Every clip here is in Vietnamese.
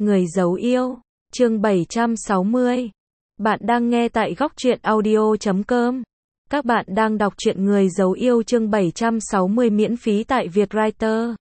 Người giấu yêu, chương 760. Bạn đang nghe tại góc truyện audio.com. Các bạn đang đọc truyện Người giấu yêu chương 760 miễn phí tại Vietwriter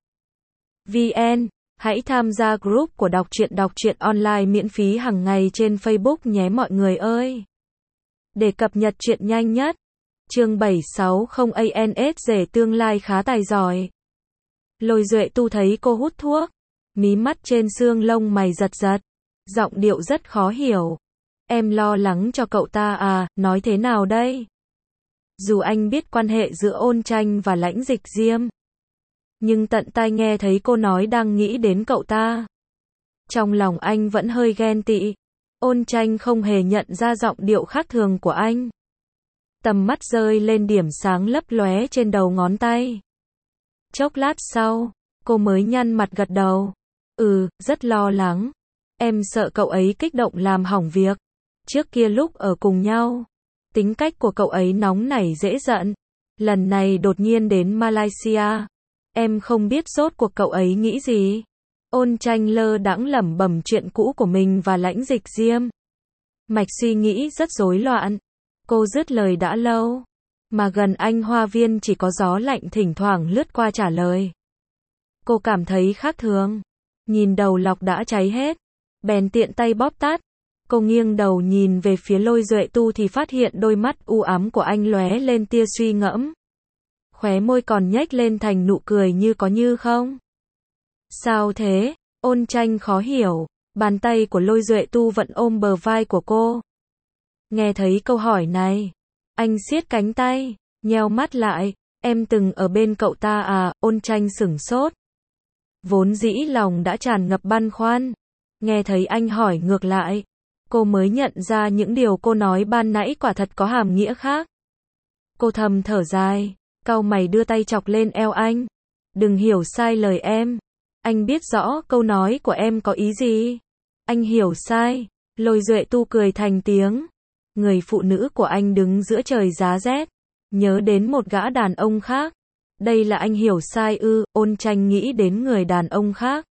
VN. Hãy tham gia group của đọc truyện online miễn phí hàng ngày trên Facebook nhé mọi người ơi. Để cập nhật truyện nhanh nhất. Chương 760 ANSG tương lai khá tài giỏi. Lôi Duệ Tu thấy cô hút thuốc, mí mắt trên xương lông mày giật giật, giọng điệu rất khó hiểu. Em lo lắng cho cậu ta à, nói thế nào đây? Dù anh biết quan hệ giữa Ôn Tranh và Lãnh Dịch Diêm, nhưng tận tai nghe thấy cô nói đang nghĩ đến cậu ta. Trong lòng anh vẫn hơi ghen tị. Ôn Tranh không hề nhận ra giọng điệu khác thường của anh. Tầm mắt rơi lên điểm sáng lấp lóe trên đầu ngón tay. Chốc lát sau, cô mới nhăn mặt gật đầu. Rất lo lắng. Em sợ cậu ấy kích động làm hỏng việc. Trước kia lúc ở cùng nhau, tính cách của cậu ấy nóng nảy dễ giận. Lần này đột nhiên đến Malaysia, em không biết rốt cuộc cậu ấy nghĩ gì. Ôn Tranh lơ đãng lẩm bẩm chuyện cũ của mình và Lãnh Dịch Diêm. Mạch suy nghĩ rất rối loạn. Cô dứt lời đã lâu, mà gần anh Hoa Viên chỉ có gió lạnh thỉnh thoảng lướt qua trả lời. Cô cảm thấy khác thường. Nhìn đầu lọc đã cháy hết, bèn tiện tay bóp tắt. Cô nghiêng đầu nhìn về phía Lôi Duệ Tu thì phát hiện đôi mắt u ám của anh lóe lên tia suy ngẫm. Khóe môi còn nhếch lên thành nụ cười như có như không. Sao thế? Ôn Tranh khó hiểu. Bàn tay của Lôi Duệ Tu vẫn ôm bờ vai của cô. Nghe thấy câu hỏi này, anh siết cánh tay, nheo mắt lại. Em từng ở bên cậu ta à? Ôn Tranh sửng sốt. Vốn dĩ lòng đã tràn ngập băn khoăn. Nghe thấy anh hỏi ngược lại, cô mới nhận ra những điều cô nói ban nãy quả thật có hàm nghĩa khác. Cô thầm thở dài, cau mày đưa tay chọc lên eo anh. Đừng hiểu sai lời em. Anh biết rõ câu nói của em có ý gì. Anh hiểu sai. Lôi Duệ Tu cười thành tiếng. Người phụ nữ của anh đứng giữa trời giá rét, nhớ đến một gã đàn ông khác. Đây là anh hiểu sai ư? Ôn Tranh nghĩ đến người đàn ông khác.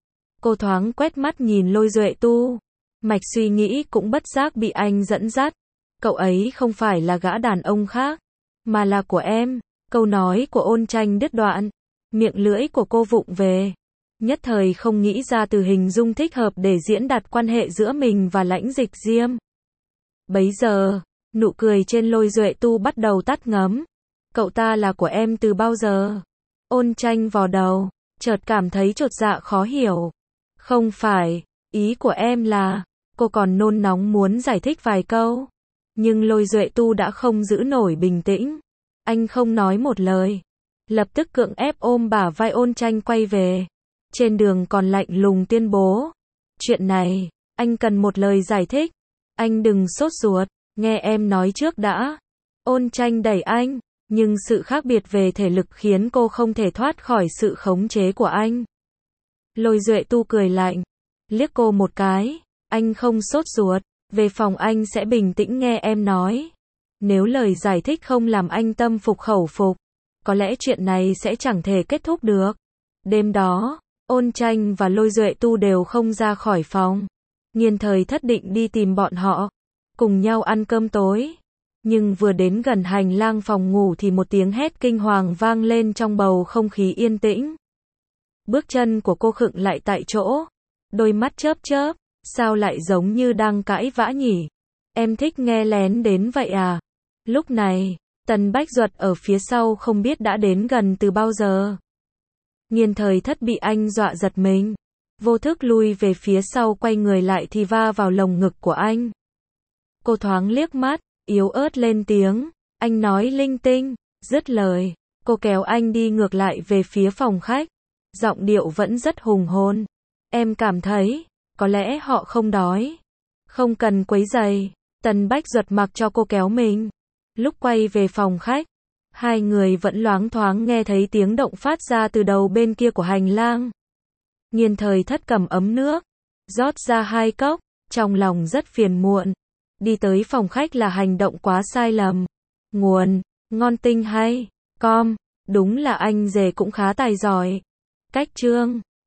Cô thoáng quét mắt nhìn Lôi Duệ Tu. Mạch suy nghĩ cũng bất giác bị anh dẫn dắt. Cậu ấy không phải là gã đàn ông khác, mà là của em. Câu nói của Ôn Tranh đứt đoạn. Miệng lưỡi của cô vụng về. Nhất thời không nghĩ ra từ hình dung thích hợp để diễn đạt quan hệ giữa mình và Lãnh Dịch Diêm. Bấy giờ, nụ cười trên Lôi Duệ Tu bắt đầu tắt ngấm. Cậu ta là của em từ bao giờ? Ôn Tranh vò đầu, chợt cảm thấy chột dạ khó hiểu. Không phải, ý của em là, cô còn nôn nóng muốn giải thích vài câu. Nhưng Lôi Duệ Tu đã không giữ nổi bình tĩnh. Anh không nói một lời. Lập tức cưỡng ép ôm bả vai Ôn Tranh quay về. Trên đường còn lạnh lùng tuyên bố. Chuyện này, anh cần một lời giải thích. Anh đừng sốt ruột, nghe em nói trước đã. Ôn Tranh đẩy anh, nhưng sự khác biệt về thể lực khiến cô không thể thoát khỏi sự khống chế của anh. Lôi Duệ Tu cười lạnh, liếc cô một cái. Anh không sốt ruột, về phòng anh sẽ bình tĩnh nghe em nói. Nếu lời giải thích không làm anh tâm phục khẩu phục, có lẽ chuyện này sẽ chẳng thể kết thúc được. Đêm đó, Ôn Tranh và Lôi Duệ Tu đều không ra khỏi phòng. Nghiên Thời Thất định đi tìm bọn họ, cùng nhau ăn cơm tối. Nhưng vừa đến gần hành lang phòng ngủ thì một tiếng hét kinh hoàng vang lên trong bầu không khí yên tĩnh. Bước chân của cô khựng lại tại chỗ, đôi mắt chớp chớp, sao lại giống như đang cãi vã nhỉ? Em thích nghe lén đến vậy à? Lúc này, Tần Bách Duật ở phía sau không biết đã đến gần từ bao giờ. Nghiên Thời Thất bị anh dọa giật mình, vô thức lui về phía sau, quay người lại thì va vào lồng ngực của anh. Cô thoáng liếc mắt, yếu ớt lên tiếng, anh nói linh tinh. Dứt lời, cô kéo anh đi ngược lại về phía phòng khách. Giọng điệu vẫn rất hùng hồn. Em cảm thấy, có lẽ họ không đói. Không cần quấy rầy. Tần Bách Duật mặc cho cô kéo mình. Lúc quay về phòng khách, hai người vẫn loáng thoáng nghe thấy tiếng động phát ra từ đầu bên kia của hành lang. Nghiên Thời Thất cầm ấm nước, rót ra 2 cốc, trong lòng rất phiền muộn. Đi tới phòng khách là hành động quá sai lầm. Nguồn, ngon tinh hay, com, đúng là anh rể cũng khá tài giỏi. Cách chương